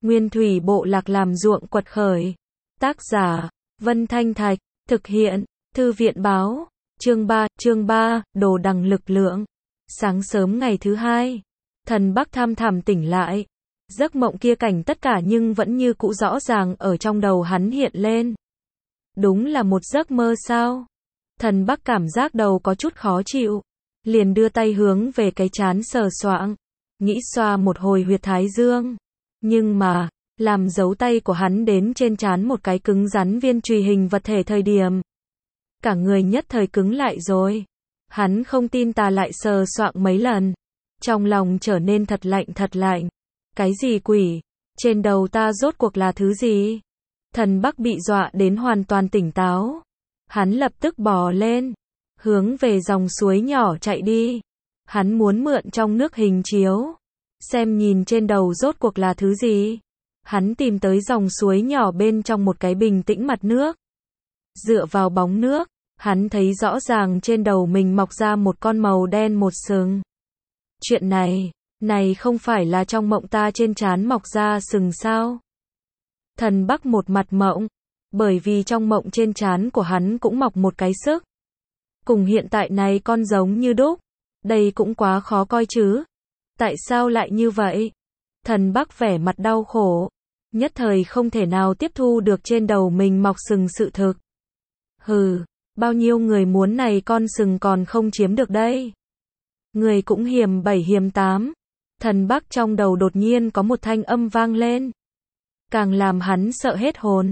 Nguyên thủy bộ lạc làm ruộng quật khởi. Tác giả, Vân Thanh Thạch, thực hiện, Thư viện báo, chương 3, đồ đằng lực lượng. Sáng sớm ngày thứ hai, thần Bắc tham thảm tỉnh lại. Giấc mộng kia cảnh tất cả nhưng vẫn như cũ rõ ràng ở trong đầu hắn hiện lên. Đúng là một giấc mơ sao? Thần Bắc cảm giác đầu có chút khó chịu, liền đưa tay hướng về cái trán sờ soạng, nghĩ xoa một hồi huyệt thái dương. Nhưng mà, làm dấu tay của hắn đến trên trán một cái cứng rắn viên chùy hình vật thể thời điểm, cả người nhất thời cứng lại rồi. Hắn không tin tà lại sờ soạng mấy lần, trong lòng trở nên thật lạnh. Cái gì quỷ? Trên đầu ta rốt cuộc là thứ gì? Thần Bắc bị dọa đến hoàn toàn tỉnh táo. Hắn lập tức bò lên, hướng về dòng suối nhỏ chạy đi. Hắn muốn mượn trong nước hình chiếu, xem nhìn trên đầu rốt cuộc là thứ gì. Hắn tìm tới dòng suối nhỏ bên trong một cái bình tĩnh mặt nước. Dựa vào bóng nước, hắn thấy rõ ràng trên đầu mình mọc ra một con màu đen một sừng. Chuyện này không phải là trong mộng ta trên trán mọc ra sừng sao? Thần Bắc một mặt mộng, bởi vì trong mộng trên trán của hắn cũng mọc một cái sức. Cùng hiện tại này con giống như đúc, đây cũng quá khó coi chứ. Tại sao lại như vậy? Thần Bắc vẻ mặt đau khổ, nhất thời không thể nào tiếp thu được trên đầu mình mọc sừng sự thực. Hừ, bao nhiêu người muốn này con sừng còn không chiếm được đây. Người cũng hiềm 7 hiềm 8. Thần Bắc trong đầu đột nhiên có một thanh âm vang lên, càng làm hắn sợ hết hồn.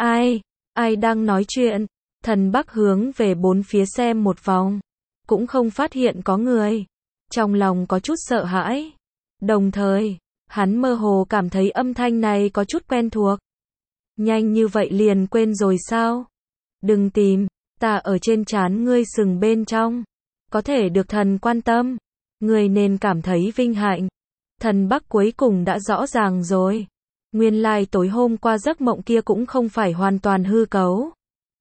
Ai đang nói chuyện? Thần Bắc hướng về bốn phía xem một vòng, cũng không phát hiện có người. Trong lòng có chút sợ hãi, đồng thời, hắn mơ hồ cảm thấy âm thanh này có chút quen thuộc. Nhanh như vậy liền quên rồi sao? Đừng tìm, ta ở trên trán ngươi sừng bên trong, có thể được thần quan tâm, ngươi nên cảm thấy vinh hạnh. Thần Bắc cuối cùng đã rõ ràng rồi. Nguyên lai tối hôm qua giấc mộng kia cũng không phải hoàn toàn hư cấu.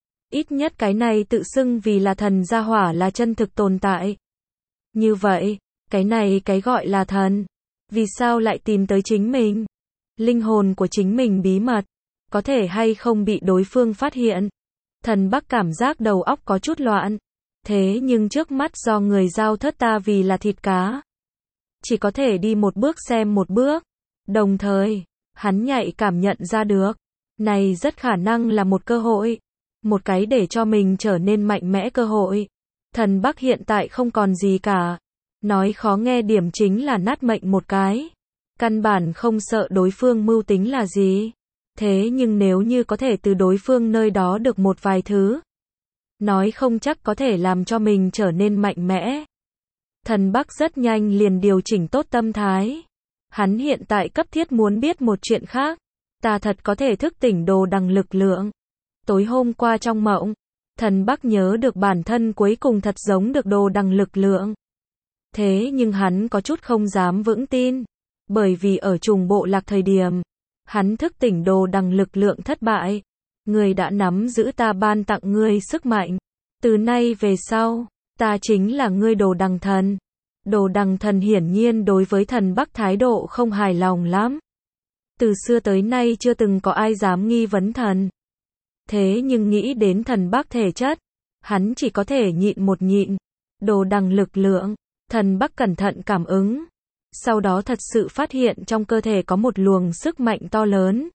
Ít nhất cái này tự xưng vì là thần gia hỏa là chân thực tồn tại. Như vậy, cái gọi là thần, vì sao lại tìm tới chính mình? Linh hồn của chính mình bí mật, có thể hay không bị đối phương phát hiện? Thần Bắc cảm giác đầu óc có chút loạn. Thế nhưng trước mắt do người giao thất ta vì là thịt cá, chỉ có thể đi một bước xem một bước. Đồng thời, hắn nhạy cảm nhận ra được, này rất khả năng là một cơ hội, một cái để cho mình trở nên mạnh mẽ cơ hội. Thần Bắc hiện tại không còn gì cả, nói khó nghe điểm chính là nát mệnh một cái, căn bản không sợ đối phương mưu tính là gì. Thế nhưng nếu như có thể từ đối phương nơi đó được một vài thứ, nói không chắc có thể làm cho mình trở nên mạnh mẽ. Thần Bắc rất nhanh liền điều chỉnh tốt tâm thái. Hắn hiện tại cấp thiết muốn biết một chuyện khác. Ta thật có thể thức tỉnh đồ đằng lực lượng. Tối hôm qua trong mộng, thần Bắc nhớ được bản thân cuối cùng thật giống được đồ đằng lực lượng. Thế nhưng hắn có chút không dám vững tin, bởi vì ở trùng bộ lạc thời điểm, hắn thức tỉnh đồ đằng lực lượng thất bại. Người đã nắm giữ ta ban tặng ngươi sức mạnh. Từ nay về sau, ta chính là ngươi đồ đằng thần. Đồ đằng thần hiển nhiên đối với thần Bắc thái độ không hài lòng lắm. Từ xưa tới nay chưa từng có ai dám nghi vấn thần. Thế nhưng nghĩ đến thần Bắc thể chất, hắn chỉ có thể nhịn một nhịn. Đồ đằng lực lượng, thần Bắc cẩn thận cảm ứng. Sau đó thật sự phát hiện trong cơ thể có một luồng sức mạnh to lớn.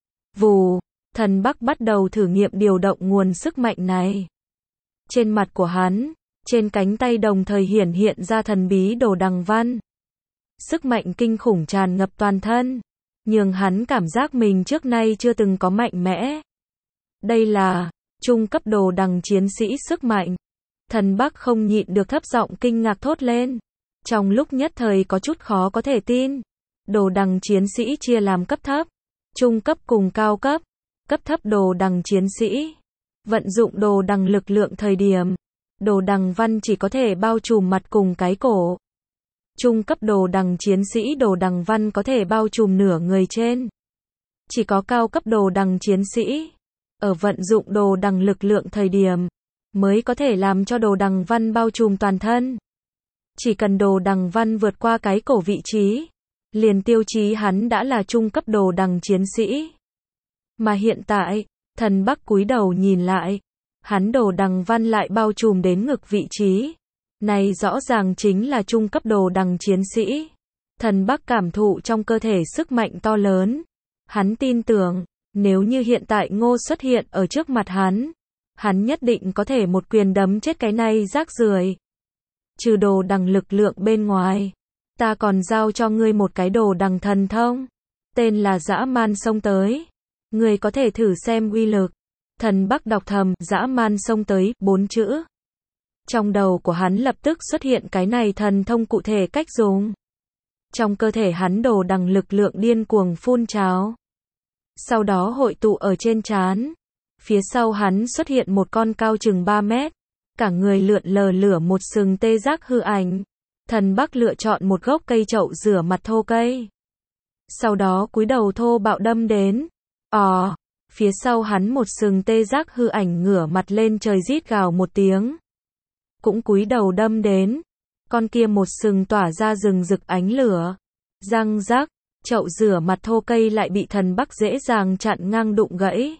Vù, thần Bắc bắt đầu thử nghiệm điều động nguồn sức mạnh này. Trên mặt của hắn, trên cánh tay đồng thời hiện ra thần bí đồ đằng văn. Sức mạnh kinh khủng tràn ngập toàn thân, nhường hắn cảm giác mình trước nay chưa từng có mạnh mẽ. Đây là trung cấp đồ đằng chiến sĩ sức mạnh. Thần Bắc không nhịn được thấp giọng kinh ngạc thốt lên. Trong lúc nhất thời có chút khó có thể tin. Đồ đằng chiến sĩ chia làm cấp thấp, trung cấp cùng cao cấp. Cấp thấp đồ đằng chiến sĩ vận dụng đồ đằng lực lượng thời điểm, đồ đằng văn chỉ có thể bao trùm mặt cùng cái cổ. Trung cấp đồ đằng chiến sĩ đồ đằng văn có thể bao trùm nửa người trên. Chỉ có cao cấp đồ đằng chiến sĩ, ở vận dụng đồ đằng lực lượng thời điểm, mới có thể làm cho đồ đằng văn bao trùm toàn thân. Chỉ cần đồ đằng văn vượt qua cái cổ vị trí, liền tiêu chí hắn đã là trung cấp đồ đằng chiến sĩ. Mà hiện tại, Thần Bắc cúi đầu nhìn lại, hắn đồ đằng văn lại bao trùm đến ngực vị trí. Này rõ ràng chính là trung cấp đồ đằng chiến sĩ. Thần Bắc cảm thụ trong cơ thể sức mạnh to lớn. Hắn tin tưởng, nếu như hiện tại Ngô xuất hiện ở trước mặt hắn nhất định có thể một quyền đấm chết cái này rác rưởi. Trừ đồ đằng lực lượng bên ngoài, ta còn giao cho ngươi một cái đồ đằng thần thông, tên là dã man xông tới. Ngươi có thể thử xem uy lực. Thần Bắc đọc thầm, dã man xông tới, 4 chữ. Trong đầu của hắn lập tức xuất hiện cái này thần thông cụ thể cách dùng. Trong cơ thể hắn đồ đằng lực lượng điên cuồng phun trào. Sau đó hội tụ ở trên trán. Phía sau hắn xuất hiện một con cao chừng 3 mét. Cả người lượn lờ lửa một sừng tê giác hư ảnh. Thần Bắc lựa chọn một gốc cây chậu rửa mặt thô cây. Sau đó cúi đầu thô bạo đâm đến. Phía sau hắn một sừng tê giác hư ảnh ngửa mặt lên trời rít gào một tiếng. Cũng cúi đầu đâm đến. Con kia một sừng tỏa ra rừng rực ánh lửa. Răng rắc, chậu rửa mặt thô cây lại bị Thần Bắc dễ dàng chặn ngang đụng gãy.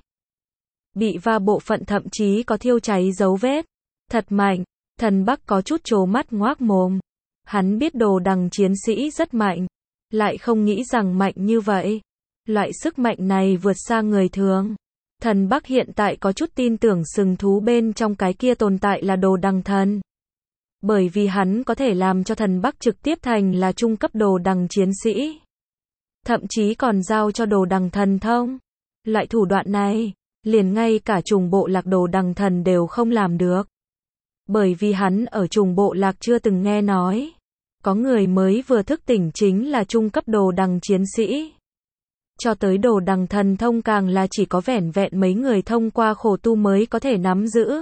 Bị va bộ phận thậm chí có thiêu cháy dấu vết. Thật mạnh, Thần Bắc có chút trố mắt ngoác mồm. Hắn biết đồ đằng chiến sĩ rất mạnh, lại không nghĩ rằng mạnh như vậy. Loại sức mạnh này vượt xa người thường. Thần Bắc hiện tại có chút tin tưởng sừng thú bên trong cái kia tồn tại là đồ đằng thần. Bởi vì hắn có thể làm cho Thần Bắc trực tiếp thành là trung cấp đồ đằng chiến sĩ. Thậm chí còn giao cho đồ đằng thần thông. Loại thủ đoạn này, liền ngay cả trùng bộ lạc đồ đằng thần đều không làm được. Bởi vì hắn ở trùng bộ lạc chưa từng nghe nói. Có người mới vừa thức tỉnh chính là trung cấp đồ đằng chiến sĩ. Cho tới đồ đằng thần thông càng là chỉ có vẻn vẹn mấy người thông qua khổ tu mới có thể nắm giữ.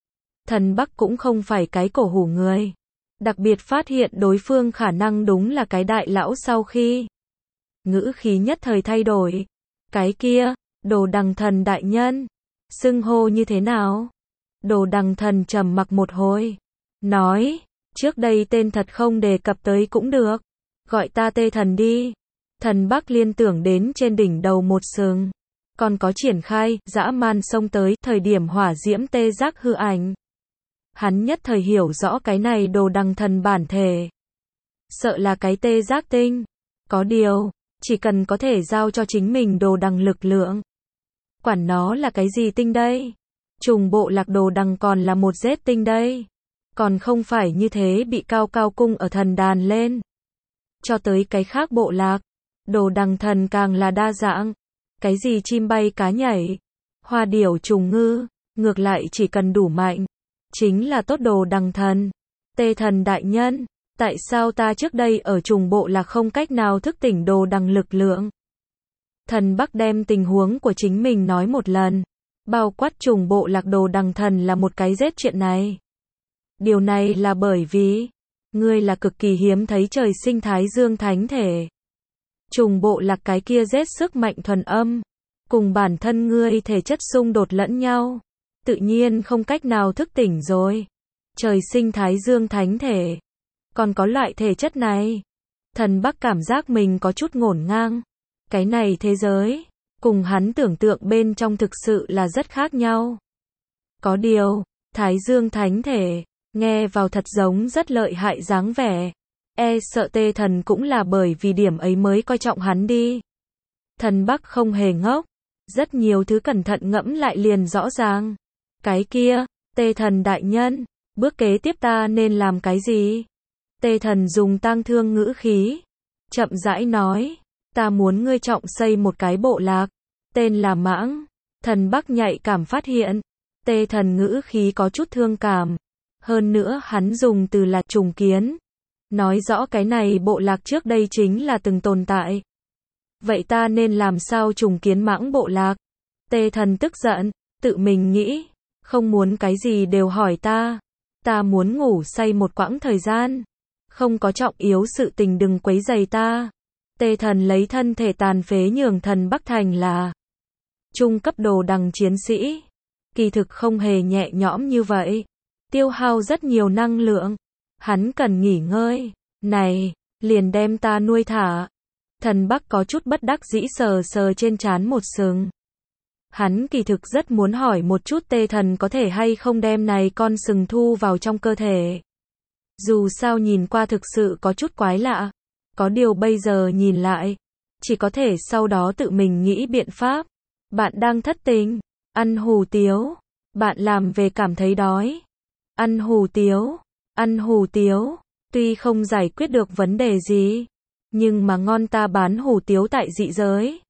Thần Bắc cũng không phải cái cổ hủ người. Đặc biệt phát hiện đối phương khả năng đúng là cái đại lão sau khi. Ngữ khí nhất thời thay đổi. Cái kia, đồ đằng thần đại nhân. Xưng hô như thế nào? Đồ đằng thần trầm mặc một hồi. Nói, trước đây tên thật không đề cập tới cũng được. Gọi ta Tê Thần đi. Thần Bắc liên tưởng đến trên đỉnh đầu một sừng. Còn có triển khai, dã man xông tới, thời điểm hỏa diễm tê giác hư ảnh. Hắn nhất thời hiểu rõ cái này đồ đằng thần bản thể. Sợ là cái tê giác tinh. Có điều, chỉ cần có thể giao cho chính mình đồ đằng lực lượng. Quản nó là cái gì tinh đây? Trùng bộ lạc đồ đằng còn là một giết tinh đây. Còn không phải như thế bị cao cao cung ở thần đàn lên. Cho tới cái khác bộ lạc. Đồ đằng thần càng là đa dạng. Cái gì chim bay cá nhảy. Hoa điểu trùng ngư. Ngược lại chỉ cần đủ mạnh. Chính là tốt đồ đằng thần. Tê Thần đại nhân. Tại sao ta trước đây ở trùng bộ lạc không cách nào thức tỉnh đồ đằng lực lượng? Thần Bắc đem tình huống của chính mình nói một lần. Bao quát trùng bộ lạc đồ đằng thần là một cái giết chuyện này. Điều này là bởi vì ngươi là cực kỳ hiếm thấy trời sinh thái dương thánh thể. Trùng bộ lạc cái kia giết sức mạnh thuần âm. Cùng bản thân ngươi thể chất xung đột lẫn nhau. Tự nhiên không cách nào thức tỉnh rồi. Trời sinh thái dương thánh thể. Còn có loại thể chất này. Thần Bắc cảm giác mình có chút ngổn ngang. Cái này thế giới, cùng hắn tưởng tượng bên trong thực sự là rất khác nhau. Có điều, thái dương thánh thể, nghe vào thật giống rất lợi hại dáng vẻ. Sợ Tê Thần cũng là bởi vì điểm ấy mới coi trọng hắn đi. Thần Bắc không hề ngốc. Rất nhiều thứ cẩn thận ngẫm lại liền rõ ràng. Cái kia, Tê Thần đại nhân, bước kế tiếp ta nên làm cái gì? Tê Thần dùng tang thương ngữ khí. Chậm rãi nói. Ta muốn ngươi trọng xây một cái bộ lạc. Tên là Mãng. Thần Bắc nhạy cảm phát hiện. Tê Thần ngữ khí có chút thương cảm. Hơn nữa hắn dùng từ là trùng kiến. Nói rõ cái này bộ lạc trước đây chính là từng tồn tại. Vậy ta nên làm sao trùng kiến Mãng bộ lạc? Tê Thần tức giận. Tự mình nghĩ. Không muốn cái gì đều hỏi ta. Ta muốn ngủ say một quãng thời gian. Không có trọng yếu sự tình đừng quấy rầy ta. Tê Thần lấy thân thể tàn phế nhường Thần Bắc thành là trung cấp đồ đằng chiến sĩ. Kỳ thực không hề nhẹ nhõm như vậy. Tiêu hao rất nhiều năng lượng. Hắn cần nghỉ ngơi. Này, liền đem ta nuôi thả. Thần Bắc có chút bất đắc dĩ sờ sờ trên trán một sừng. Hắn kỳ thực rất muốn hỏi một chút Tê Thần có thể hay không đem này con sừng thu vào trong cơ thể. Dù sao nhìn qua thực sự có chút quái lạ. Có điều bây giờ nhìn lại, chỉ có thể sau đó tự mình nghĩ biện pháp. Bạn đang thất tình, ăn hủ tiếu, bạn làm về cảm thấy đói. Ăn hủ tiếu, tuy không giải quyết được vấn đề gì, nhưng mà ngon ta bán hủ tiếu tại dị giới.